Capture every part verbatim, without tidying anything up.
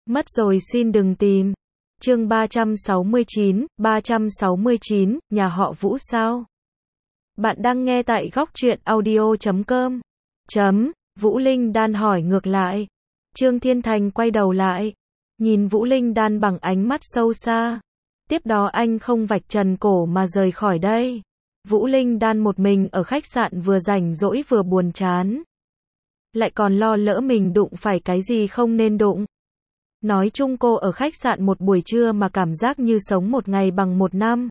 Mất rồi xin đừng tìm. Chương ba trăm sáu mươi chín, ba trăm sáu mươi chín, nhà họ Vũ sao? Bạn đang nghe tại góc truyện audio chấm com. Chấm, Vũ Linh Đan hỏi ngược lại. Trương Thiên Thành quay đầu lại, nhìn Vũ Linh Đan bằng ánh mắt sâu xa. Tiếp đó anh không vạch trần cổ mà rời khỏi đây. Vũ Linh Đan một mình ở khách sạn vừa rảnh rỗi vừa buồn chán. Lại còn lo lỡ mình đụng phải cái gì không nên đụng. Nói chung cô ở khách sạn một buổi trưa mà cảm giác như sống một ngày bằng một năm.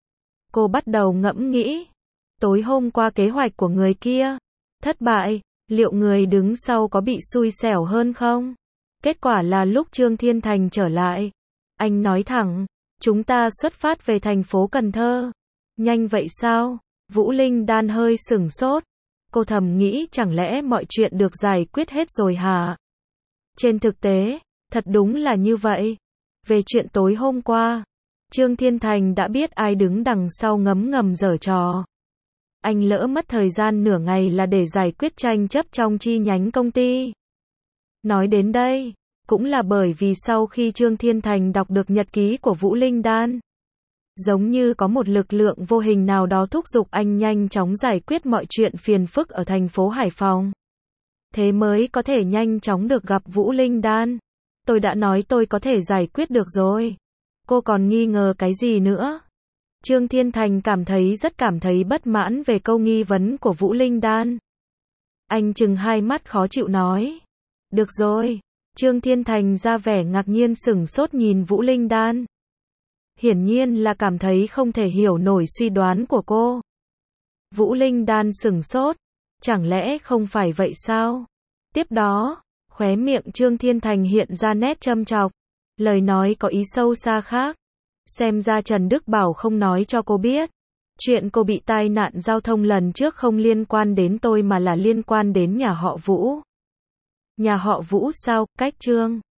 Cô bắt đầu ngẫm nghĩ. Tối hôm qua kế hoạch của người kia thất bại, liệu người đứng sau có bị xui xẻo hơn không? Kết quả là lúc Trương Thiên Thành trở lại, anh nói thẳng, chúng ta xuất phát về thành phố Cần Thơ. Nhanh vậy sao? Vũ Linh Đan hơi sửng sốt. Cô thầm nghĩ chẳng lẽ mọi chuyện được giải quyết hết rồi hả? Trên thực tế, thật đúng là như vậy. Về chuyện tối hôm qua, Trương Thiên Thành đã biết ai đứng đằng sau ngấm ngầm giở trò. Anh lỡ mất thời gian nửa ngày là để giải quyết tranh chấp trong chi nhánh công ty. Nói đến đây, cũng là bởi vì sau khi Trương Thiên Thành đọc được nhật ký của Vũ Linh Đan, giống như có một lực lượng vô hình nào đó thúc giục anh nhanh chóng giải quyết mọi chuyện phiền phức ở thành phố Hải Phòng. Thế mới có thể nhanh chóng được gặp Vũ Linh Đan. Tôi đã nói tôi có thể giải quyết được rồi. Cô còn nghi ngờ cái gì nữa? Trương Thiên Thành cảm thấy rất cảm thấy bất mãn về câu nghi vấn của Vũ Linh Đan. Anh trừng hai mắt khó chịu nói. Được rồi. Trương Thiên Thành ra vẻ ngạc nhiên sửng sốt nhìn Vũ Linh Đan. Hiển nhiên là cảm thấy không thể hiểu nổi suy đoán của cô. Vũ Linh Đan sửng sốt. Chẳng lẽ không phải vậy sao? Tiếp đó, khóe miệng Trương Thiên Thành hiện ra nét châm chọc. Lời nói có ý sâu xa khác. Xem ra Trần Đức Bảo không nói cho cô biết. Chuyện cô bị tai nạn giao thông lần trước không liên quan đến tôi mà là liên quan đến nhà họ Vũ. Nhà họ Vũ sao? Cách Trương